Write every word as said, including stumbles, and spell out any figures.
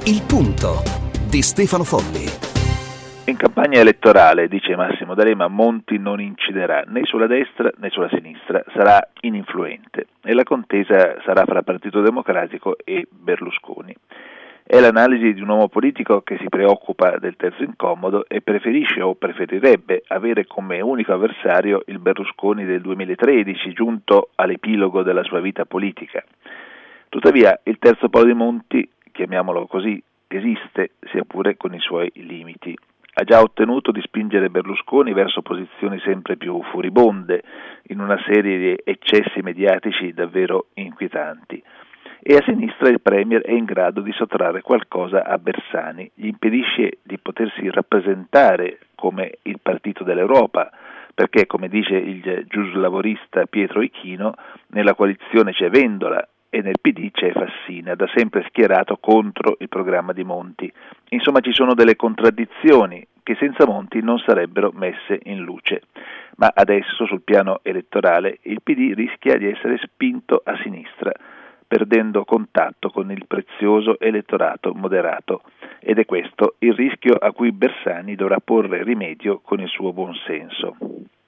Il punto di Stefano Folli. In campagna elettorale, dice Massimo D'Alema, Monti non inciderà né sulla destra né sulla sinistra, sarà ininfluente e la contesa sarà fra Partito Democratico e Berlusconi. È l'analisi di un uomo politico che si preoccupa del terzo incomodo e preferisce o preferirebbe avere come unico avversario il Berlusconi del duemilatredici, giunto all'epilogo della sua vita politica. Tuttavia, il terzo polo di Monti, chiamiamolo così, esiste, sia pure con i suoi limiti. Ha già ottenuto di spingere Berlusconi verso posizioni sempre più furibonde, in una serie di eccessi mediatici davvero inquietanti. E a sinistra il Premier è in grado di sottrarre qualcosa a Bersani, gli impedisce di potersi rappresentare come il partito dell'Europa, perché, come dice il giuslavorista Pietro Ichino, nella coalizione c'è Vendola e nel P D c'è Fassina, da sempre schierato contro il programma di Monti. Insomma, ci sono delle contraddizioni che senza Monti non sarebbero messe in luce. Ma adesso, sul piano elettorale, il P D rischia di essere spinto a sinistra, perdendo contatto con il prezioso elettorato moderato. Ed è questo il rischio a cui Bersani dovrà porre rimedio con il suo buonsenso.